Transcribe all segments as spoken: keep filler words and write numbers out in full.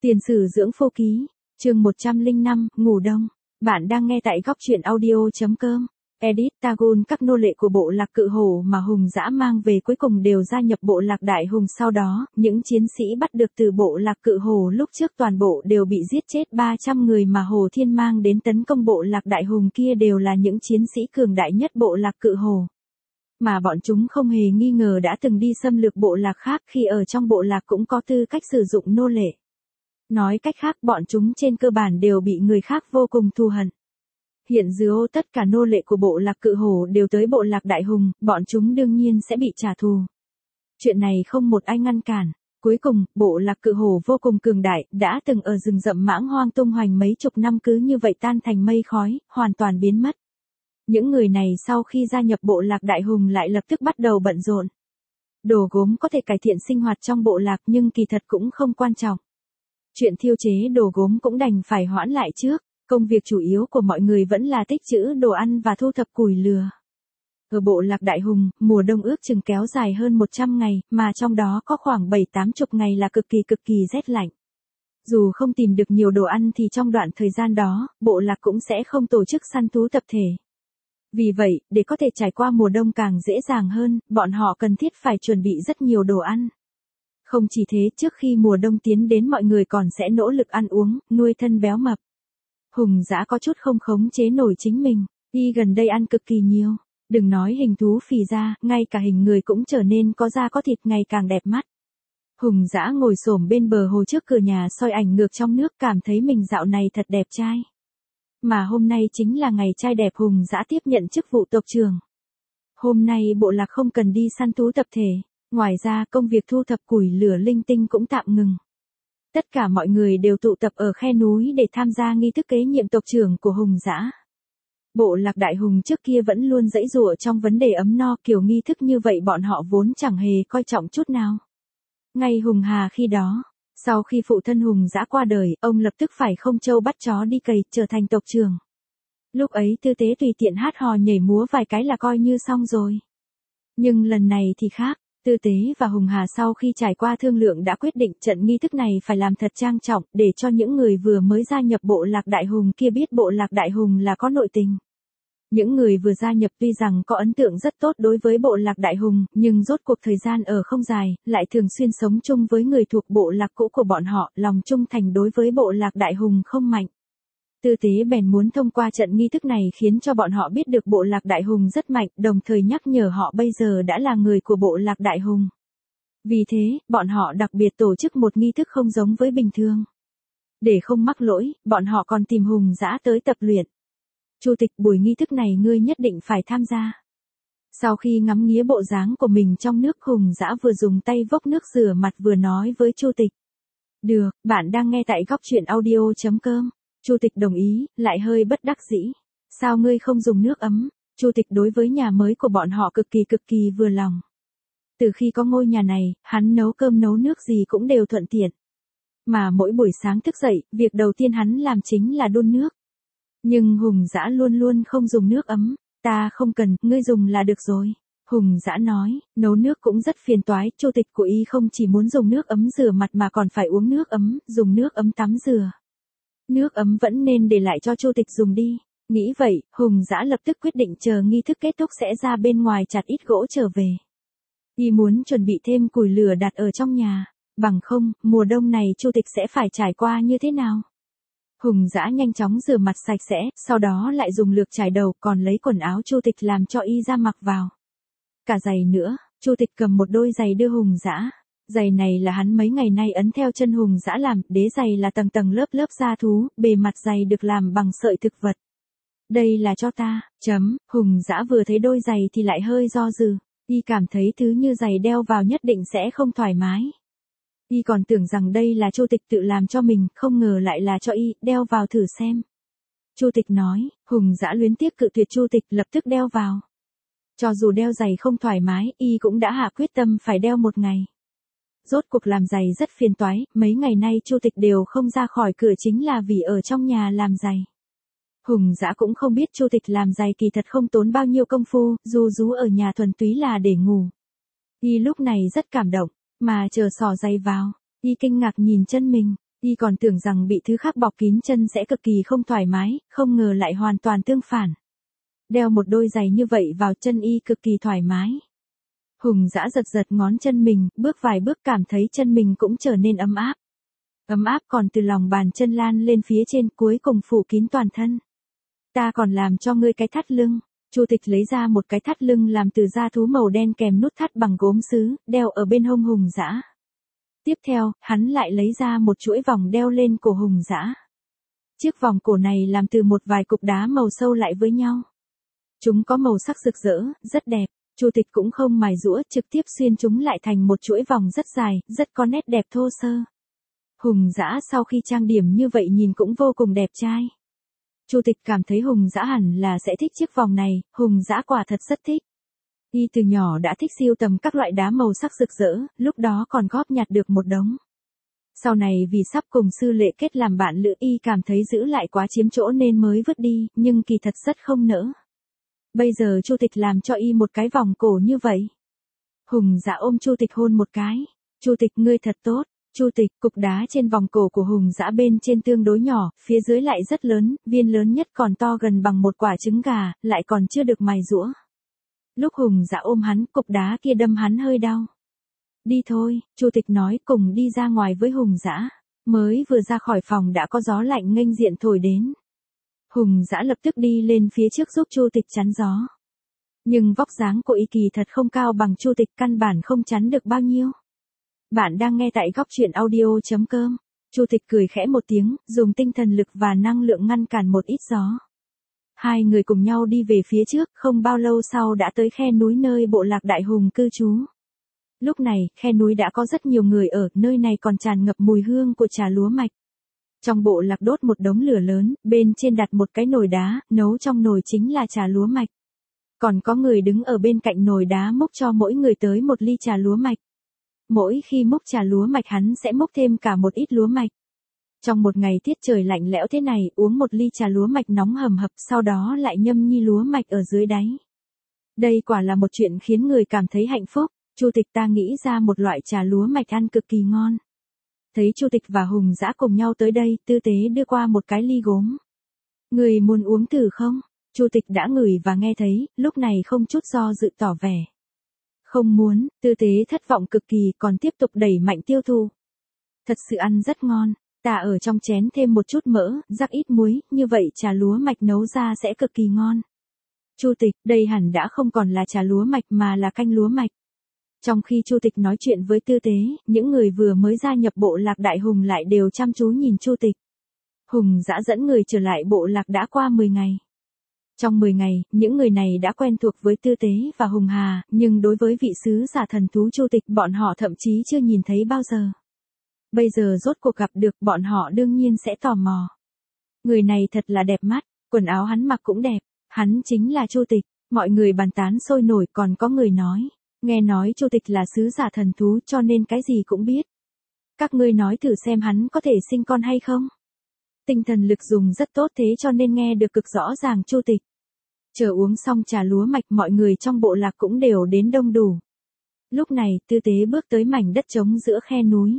Tiền sử dưỡng phô ký, chương một trăm lẻ năm, ngủ đông. Bạn đang nghe tại góc truyện audio chấm com. Edit Tagun. Các nô lệ của bộ lạc cự hổ mà Hùng Dã mang về cuối cùng đều gia nhập bộ lạc Đại Hùng. Sau đó, những chiến sĩ bắt được từ bộ lạc cự hổ lúc trước toàn bộ đều bị giết chết. ba trăm người mà Hồ Thiên mang đến tấn công bộ lạc Đại Hùng kia đều là những chiến sĩ cường đại nhất bộ lạc cự hổ. Mà bọn chúng không hề nghi ngờ đã từng đi xâm lược bộ lạc khác, khi ở trong bộ lạc cũng có tư cách sử dụng nô lệ. Nói cách khác, bọn chúng trên cơ bản đều bị người khác vô cùng thù hận. Hiện giờ tất cả nô lệ của bộ lạc cự hổ đều tới bộ lạc Đại Hùng, bọn chúng đương nhiên sẽ bị trả thù. Chuyện này không một ai ngăn cản. Cuối cùng, bộ lạc cự hổ vô cùng cường đại, đã từng ở rừng rậm mãng hoang tung hoành mấy chục năm cứ như vậy tan thành mây khói, hoàn toàn biến mất. Những người này sau khi gia nhập bộ lạc Đại Hùng lại lập tức bắt đầu bận rộn. Đồ gốm có thể cải thiện sinh hoạt trong bộ lạc nhưng kỳ thật cũng không quan trọng. Chuyện thiêu chế đồ gốm cũng đành phải hoãn lại trước, công việc chủ yếu của mọi người vẫn là tích trữ đồ ăn và thu thập củi lửa. Ở bộ lạc Đại Hùng, mùa đông ước chừng kéo dài hơn một trăm ngày, mà trong đó có khoảng bảy tám chục ngày là cực kỳ cực kỳ rét lạnh. Dù không tìm được nhiều đồ ăn thì trong đoạn thời gian đó, bộ lạc cũng sẽ không tổ chức săn thú tập thể. Vì vậy, để có thể trải qua mùa đông càng dễ dàng hơn, bọn họ cần thiết phải chuẩn bị rất nhiều đồ ăn. Không chỉ thế, trước khi mùa đông tiến đến mọi người còn sẽ nỗ lực ăn uống, nuôi thân béo mập. Hùng Dã có chút không khống chế nổi chính mình, y gần đây ăn cực kỳ nhiều. Đừng nói hình thú phì ra, ngay cả hình người cũng trở nên có da có thịt ngày càng đẹp mắt. Hùng Dã ngồi xổm bên bờ hồ trước cửa nhà soi ảnh ngược trong nước, cảm thấy mình dạo này thật đẹp trai. Mà hôm nay chính là ngày trai đẹp Hùng Dã tiếp nhận chức vụ tộc trưởng. Hôm nay bộ lạc không cần đi săn thú tập thể. Ngoài ra, công việc thu thập củi lửa linh tinh cũng tạm ngừng. Tất cả mọi người đều tụ tập ở khe núi để tham gia nghi thức kế nhiệm tộc trưởng của Hùng Dã. Bộ lạc Đại Hùng trước kia vẫn luôn giãy giụa trong vấn đề ấm no, kiểu nghi thức như vậy bọn họ vốn chẳng hề coi trọng chút nào. Ngay Hùng Hà khi đó, sau khi phụ thân Hùng Dã qua đời, ông lập tức phải không trâu bắt chó đi cày, trở thành tộc trưởng. Lúc ấy tư tế tùy tiện hát hò nhảy múa vài cái là coi như xong rồi. Nhưng lần này thì khác. Tư Tế và Hùng Hà sau khi trải qua thương lượng đã quyết định trận nghi thức này phải làm thật trang trọng, để cho những người vừa mới gia nhập bộ lạc Đại Hùng kia biết bộ lạc Đại Hùng là có nội tình. Những người vừa gia nhập tuy rằng có ấn tượng rất tốt đối với bộ lạc Đại Hùng, nhưng rốt cuộc thời gian ở không dài, lại thường xuyên sống chung với người thuộc bộ lạc cũ của bọn họ, lòng trung thành đối với bộ lạc Đại Hùng không mạnh. Tư Tế bèn muốn thông qua trận nghi thức này khiến cho bọn họ biết được bộ lạc Đại Hùng rất mạnh, đồng thời nhắc nhở họ bây giờ đã là người của bộ lạc Đại Hùng. Vì thế, bọn họ đặc biệt tổ chức một nghi thức không giống với bình thường. Để không mắc lỗi, bọn họ còn tìm Hùng Dã tới tập luyện. Chủ tịch, buổi nghi thức này ngươi nhất định phải tham gia. Sau khi ngắm nghía bộ dáng của mình trong nước, Hùng Dã vừa dùng tay vốc nước rửa mặt vừa nói với Chủ tịch. Được, bạn đang nghe tại góc truyện audio chấm com. Chủ tịch đồng ý, lại hơi bất đắc dĩ. Sao ngươi không dùng nước ấm? Chủ tịch đối với nhà mới của bọn họ cực kỳ cực kỳ vừa lòng. Từ khi có ngôi nhà này, hắn nấu cơm nấu nước gì cũng đều thuận tiện. Mà mỗi buổi sáng thức dậy, việc đầu tiên hắn làm chính là đun nước. Nhưng Hùng Dã luôn luôn không dùng nước ấm. Ta không cần, ngươi dùng là được rồi. Hùng Dã nói, nấu nước cũng rất phiền toái, chủ tịch của y không chỉ muốn dùng nước ấm rửa mặt mà còn phải uống nước ấm, dùng nước ấm tắm rửa. Nước ấm vẫn nên để lại cho chủ tịch dùng đi. Nghĩ vậy, Hùng Dã lập tức quyết định chờ nghi thức kết thúc sẽ ra bên ngoài chặt ít gỗ trở về. Y muốn chuẩn bị thêm củi lửa đặt ở trong nhà. Bằng không, mùa đông này chủ tịch sẽ phải trải qua như thế nào? Hùng Dã nhanh chóng rửa mặt sạch sẽ, sau đó lại dùng lược chải đầu, còn lấy quần áo chủ tịch làm cho y ra mặc vào. Cả giày nữa, chủ tịch cầm một đôi giày đưa Hùng Dã. Giày này là hắn mấy ngày nay ấn theo chân Hùng Dã làm, đế giày là tầng tầng lớp lớp da thú, bề mặt giày được làm bằng sợi thực vật. Đây là cho ta, chấm, Hùng Dã vừa thấy đôi giày thì lại hơi do dự, y cảm thấy thứ như giày đeo vào nhất định sẽ không thoải mái. Y còn tưởng rằng đây là chủ tịch tự làm cho mình, không ngờ lại là cho y, đeo vào thử xem. Chủ tịch nói, Hùng Dã luyến tiếc cự tuyệt chủ tịch, lập tức đeo vào. Cho dù đeo giày không thoải mái, y cũng đã hạ quyết tâm phải đeo một ngày. Rốt cuộc làm giày rất phiền toái, mấy ngày nay chủ tịch đều không ra khỏi cửa chính là vì ở trong nhà làm giày. Hùng Dã cũng không biết chủ tịch làm giày kỳ thật không tốn bao nhiêu công phu, dù rú ở nhà thuần túy là để ngủ. Y lúc này rất cảm động, mà chờ xỏ giày vào, y kinh ngạc nhìn chân mình, Y còn tưởng rằng bị thứ khác bọc kín chân sẽ cực kỳ không thoải mái, không ngờ lại hoàn toàn tương phản. Đeo một đôi giày như vậy vào chân Y cực kỳ thoải mái. Hùng Dã giật giật ngón chân mình, bước vài bước cảm thấy chân mình cũng trở nên ấm áp. Ấm áp còn từ lòng bàn chân lan lên phía trên, cuối cùng phủ kín toàn thân. Ta còn làm cho ngươi cái thắt lưng. Chu Tịch lấy ra một cái thắt lưng làm từ da thú màu đen kèm nút thắt bằng gốm sứ, đeo ở bên hông Hùng Dã. Tiếp theo, hắn lại lấy ra một chuỗi vòng đeo lên cổ Hùng Dã. Chiếc vòng cổ này làm từ một vài cục đá màu sâu lại với nhau. Chúng có màu sắc rực rỡ, rất đẹp. Chu Tịch cũng không mài giũa, trực tiếp xuyên chúng lại thành một chuỗi vòng rất dài, rất có nét đẹp thô sơ. Hùng Dã sau khi trang điểm như vậy nhìn cũng vô cùng đẹp trai. Chu Tịch cảm thấy Hùng Dã hẳn là sẽ thích chiếc vòng này, Hùng Dã quả thật rất thích. Y từ nhỏ đã thích sưu tầm các loại đá màu sắc rực rỡ, lúc đó còn góp nhặt được một đống. Sau này vì sắp cùng Sư Lệ kết làm bạn lữ, Y cảm thấy giữ lại quá chiếm chỗ nên mới vứt đi, nhưng kỳ thật rất không nỡ. Bây giờ Chu Tịch làm cho Y một cái vòng cổ như vậy. Hùng Dã ôm Chu Tịch hôn một cái. Chu Tịch ngươi thật tốt. Chu Tịch, cục đá trên vòng cổ của Hùng Dã bên trên tương đối nhỏ, phía dưới lại rất lớn, viên lớn nhất còn to gần bằng một quả trứng gà, lại còn chưa được mài giũa. Lúc Hùng Dã ôm hắn, cục đá kia đâm hắn hơi đau. Đi thôi, Chu Tịch nói, cùng đi ra ngoài với Hùng Dã. Mới vừa ra khỏi phòng đã có gió lạnh nghênh diện thổi đến. Hùng Dã lập tức đi lên phía trước giúp Chu Tịch chắn gió. Nhưng vóc dáng của Y kỳ thật không cao bằng Chu Tịch, căn bản không chắn được bao nhiêu. Bạn đang nghe tại góc truyện audio chấm com. Chu Tịch cười khẽ một tiếng, dùng tinh thần lực và năng lượng ngăn cản một ít gió. Hai người cùng nhau đi về phía trước, không bao lâu sau đã tới khe núi nơi bộ lạc Đại Hùng cư trú. Lúc này, khe núi đã có rất nhiều người ở, nơi này còn tràn ngập mùi hương của trà lúa mạch. Trong bộ lạc đốt một đống lửa lớn, bên trên đặt một cái nồi đá, nấu trong nồi chính là trà lúa mạch. Còn có người đứng ở bên cạnh nồi đá múc cho mỗi người tới một ly trà lúa mạch. Mỗi khi múc trà lúa mạch hắn sẽ múc thêm cả một ít lúa mạch. Trong một ngày tiết trời lạnh lẽo thế này, uống một ly trà lúa mạch nóng hầm hập, sau đó lại nhâm nhi lúa mạch ở dưới đáy. Đây quả là một chuyện khiến người cảm thấy hạnh phúc. Chu Tịch ta nghĩ ra một loại trà lúa mạch ăn cực kỳ ngon. Thấy Chu Tịch và Hùng Dã cùng nhau tới đây, Tư Tế đưa qua một cái ly gốm. Người muốn uống thử không? Chu Tịch đã ngửi và nghe thấy, lúc này không chút do dự tỏ vẻ. Không muốn, Tư Tế thất vọng cực kỳ, còn tiếp tục đẩy mạnh tiêu thụ. Thật sự ăn rất ngon, ta ở trong chén thêm một chút mỡ, rắc ít muối, như vậy trà lúa mạch nấu ra sẽ cực kỳ ngon. Chu Tịch, đây hẳn đã không còn là trà lúa mạch mà là canh lúa mạch. Trong khi Chu Tịch nói chuyện với Tư Tế, những người vừa mới gia nhập bộ lạc Đại Hùng lại đều chăm chú nhìn Chu Tịch. Hùng Dã dẫn người trở lại bộ lạc đã qua mười ngày. Trong mười ngày, những người này đã quen thuộc với Tư Tế và Hùng Hà, nhưng đối với vị sứ giả thần thú Chu Tịch bọn họ thậm chí chưa nhìn thấy bao giờ. Bây giờ rốt cuộc gặp được, bọn họ đương nhiên sẽ tò mò. Người này thật là đẹp mắt, quần áo hắn mặc cũng đẹp, hắn chính là Chu Tịch. Mọi người bàn tán sôi nổi, còn có người nói, nghe nói Chu Tịch là sứ giả thần thú cho nên cái gì cũng biết. Các ngươi nói thử xem hắn có thể sinh con hay không? Tinh thần lực dùng rất tốt thế cho nên nghe được cực rõ ràng Chu Tịch. Chờ uống xong trà lúa mạch, mọi người trong bộ lạc cũng đều đến đông đủ. Lúc này, Tư Tế bước tới mảnh đất trống giữa khe núi.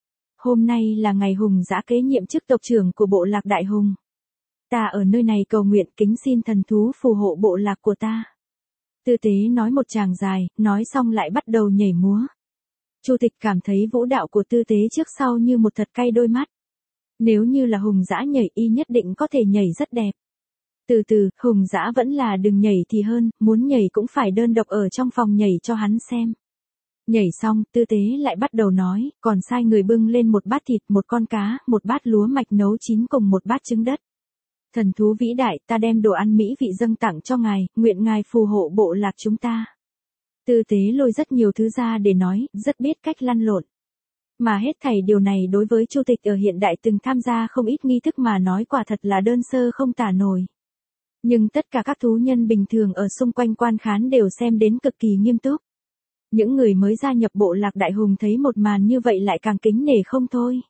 Hôm nay là ngày Hùng Dã kế nhiệm chức tộc trưởng của bộ lạc Đại Hùng. Ta ở nơi này cầu nguyện kính xin thần thú phù hộ bộ lạc của ta. Tư Tế nói một tràng dài, nói xong lại bắt đầu nhảy múa. Chu Tịch cảm thấy vũ đạo của Tư Tế trước sau như một thật cay đôi mắt. Nếu như là Hùng Dã nhảy, y nhất định có thể nhảy rất đẹp. Từ từ, Hùng Dã vẫn là đừng nhảy thì hơn, muốn nhảy cũng phải đơn độc ở trong phòng nhảy cho hắn xem. Nhảy xong, Tư Tế lại bắt đầu nói, còn sai người bưng lên một bát thịt, một con cá, một bát lúa mạch nấu chín cùng một bát trứng đất. Thần thú vĩ đại, ta đem đồ ăn mỹ vị dâng tặng cho ngài, nguyện ngài phù hộ bộ lạc chúng ta. Tư Tế lôi rất nhiều thứ ra để nói, rất biết cách lăn lộn. Mà hết thảy điều này đối với Chu Tịch ở hiện đại từng tham gia không ít nghi thức mà nói quả thật là đơn sơ không tả nổi. Nhưng tất cả các thú nhân bình thường ở xung quanh quan khán đều xem đến cực kỳ nghiêm túc. Những người mới gia nhập bộ lạc Đại Hùng thấy một màn như vậy lại càng kính nể không thôi.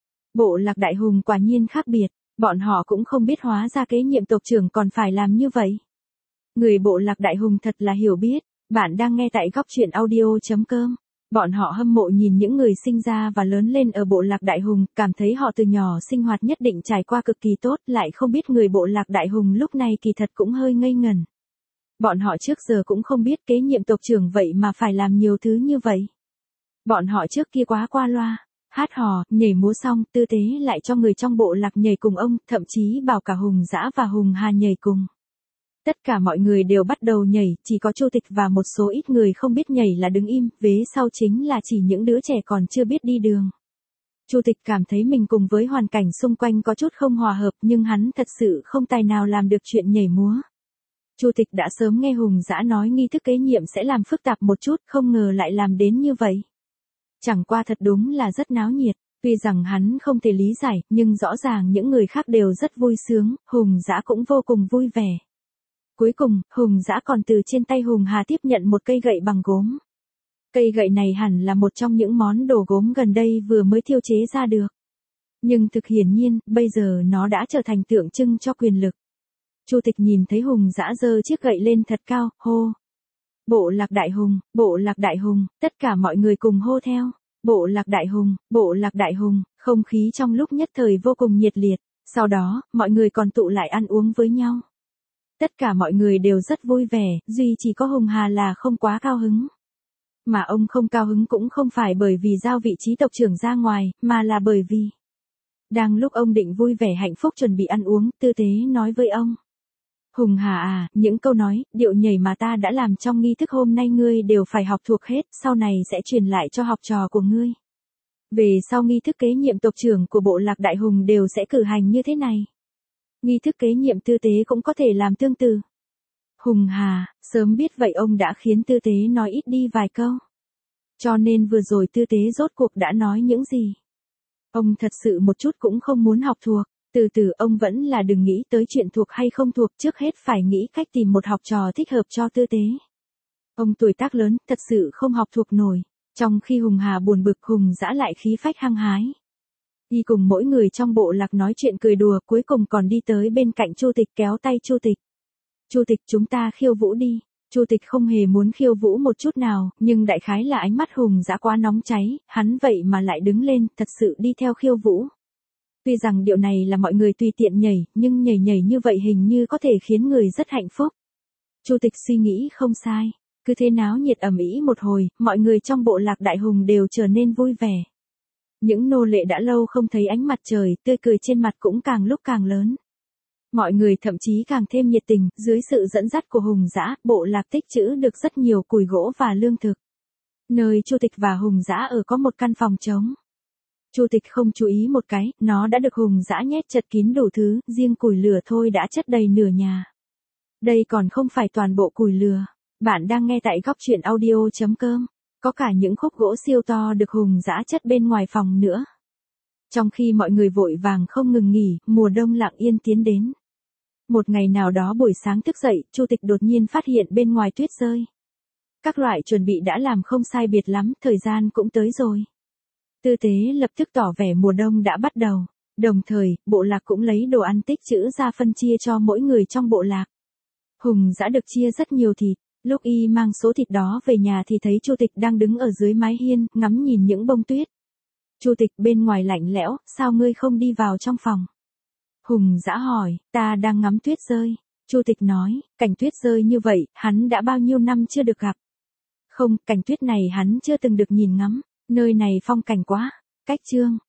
Bộ lạc Đại Hùng quả nhiên khác biệt, bọn họ cũng không biết hóa ra kế nhiệm tộc trưởng còn phải làm như vậy. Người bộ lạc Đại Hùng thật là hiểu biết, bạn đang nghe tại góc truyện audio chấm com. Bọn họ hâm mộ nhìn những người sinh ra và lớn lên ở bộ lạc Đại Hùng, cảm thấy họ từ nhỏ sinh hoạt nhất định trải qua cực kỳ tốt, lại không biết người bộ lạc Đại Hùng lúc này kỳ thật cũng hơi ngây ngần. Bọn họ trước giờ cũng không biết kế nhiệm tộc trưởng vậy mà phải làm nhiều thứ như vậy. Bọn họ trước kia quá qua loa, hát hò, nhảy múa xong, tư tế lại cho người trong bộ lạc nhảy cùng ông, thậm chí bảo cả Hùng Dã và Hùng Hà nhảy cùng. Tất cả mọi người đều bắt đầu nhảy, chỉ có Chu Tịch và một số ít người không biết nhảy là đứng im, vế sau chính là chỉ những đứa trẻ còn chưa biết đi đường. Chu Tịch cảm thấy mình cùng với hoàn cảnh xung quanh có chút không hòa hợp, nhưng hắn thật sự không tài nào làm được chuyện nhảy múa. Chu Tịch đã sớm nghe Hùng Dã nói nghi thức kế nhiệm sẽ làm phức tạp một chút, không ngờ lại làm đến như vậy. Chẳng qua thật đúng là rất náo nhiệt, tuy rằng hắn không thể lý giải, nhưng rõ ràng những người khác đều rất vui sướng, Hùng Dã cũng vô cùng vui vẻ. Cuối cùng, Hùng Dã còn từ trên tay Hùng Hà tiếp nhận một cây gậy bằng gốm. Cây gậy này hẳn là một trong những món đồ gốm gần đây vừa mới thiêu chế ra được. Nhưng thực hiển nhiên, bây giờ nó đã trở thành tượng trưng cho quyền lực. Chu Tịch nhìn thấy Hùng Dã giơ chiếc gậy lên thật cao, hô. Bộ lạc Đại Hùng, bộ lạc Đại Hùng, tất cả mọi người cùng hô theo. Bộ lạc Đại Hùng, bộ lạc Đại Hùng, không khí trong lúc nhất thời vô cùng nhiệt liệt. Sau đó, mọi người còn tụ lại ăn uống với nhau. Tất cả mọi người đều rất vui vẻ, duy chỉ có Hùng Hà là không quá cao hứng. Mà ông không cao hứng cũng không phải bởi vì giao vị trí tộc trưởng ra ngoài, mà là bởi vì đang lúc ông định vui vẻ hạnh phúc chuẩn bị ăn uống, tư tế nói với ông. Hùng Hà à, những câu nói, điệu nhảy mà ta đã làm trong nghi thức hôm nay ngươi đều phải học thuộc hết, sau này sẽ truyền lại cho học trò của ngươi. Về sau nghi thức kế nhiệm tộc trưởng của bộ lạc Đại Hùng đều sẽ cử hành như thế này. Nghi thức kế nhiệm tư tế cũng có thể làm tương tự. Hùng Hà, sớm biết vậy ông đã khiến tư tế nói ít đi vài câu. Cho nên vừa rồi tư tế rốt cuộc đã nói những gì. Ông thật sự một chút cũng không muốn học thuộc, từ từ ông vẫn là đừng nghĩ tới chuyện thuộc hay không thuộc, trước hết phải nghĩ cách tìm một học trò thích hợp cho tư tế. Ông tuổi tác lớn, thật sự không học thuộc nổi, trong khi Hùng Hà buồn bực Hùng Dã lại khí phách hăng hái. Đi cùng mỗi người trong bộ lạc nói chuyện cười đùa, cuối cùng còn đi tới bên cạnh Chu Tịch kéo tay Chu Tịch. Chu Tịch chúng ta khiêu vũ đi. Chu Tịch không hề muốn khiêu vũ một chút nào, nhưng đại khái là ánh mắt Hùng Dã quá nóng cháy, hắn vậy mà lại đứng lên, thật sự đi theo khiêu vũ. Tuy rằng điệu này là mọi người tùy tiện nhảy, nhưng nhảy nhảy như vậy hình như có thể khiến người rất hạnh phúc. Chu Tịch suy nghĩ không sai, cứ thế náo nhiệt ầm ĩ một hồi, mọi người trong bộ lạc Đại Hùng đều trở nên vui vẻ. Những nô lệ đã lâu không thấy ánh mặt trời, tươi cười trên mặt cũng càng lúc càng lớn. Mọi người thậm chí càng thêm nhiệt tình, dưới sự dẫn dắt của Hùng Dã, bộ lạc tích trữ được rất nhiều củi gỗ và lương thực. Nơi Chu Tịch và Hùng Dã ở có một căn phòng trống. Chu Tịch không chú ý một cái, nó đã được Hùng Dã nhét chật kín đủ thứ, riêng củi lửa thôi đã chất đầy nửa nhà. Đây còn không phải toàn bộ củi lửa. Bạn đang nghe tại góc truyện audio chấm com. Có cả những khúc gỗ siêu to được Hùng Dã chất bên ngoài phòng nữa. Trong khi mọi người vội vàng không ngừng nghỉ, mùa đông lặng yên tiến đến. Một ngày nào đó buổi sáng thức dậy, Chu Tịch đột nhiên phát hiện bên ngoài tuyết rơi. Các loại chuẩn bị đã làm không sai biệt lắm, thời gian cũng tới rồi. Tư tế lập tức tỏ vẻ mùa đông đã bắt đầu. Đồng thời, bộ lạc cũng lấy đồ ăn tích trữ ra phân chia cho mỗi người trong bộ lạc. Hùng Dã được chia rất nhiều thịt. Lúc y mang số thịt đó về nhà thì thấy Chu Tịch đang đứng ở dưới mái hiên, ngắm nhìn những bông tuyết. Chu Tịch bên ngoài lạnh lẽo, sao ngươi không đi vào trong phòng? Hùng Dã hỏi, ta đang ngắm tuyết rơi. Chu Tịch nói, cảnh tuyết rơi như vậy, hắn đã bao nhiêu năm chưa được gặp. Không, cảnh tuyết này hắn chưa từng được nhìn ngắm, nơi này phong cảnh quá. Cách chương.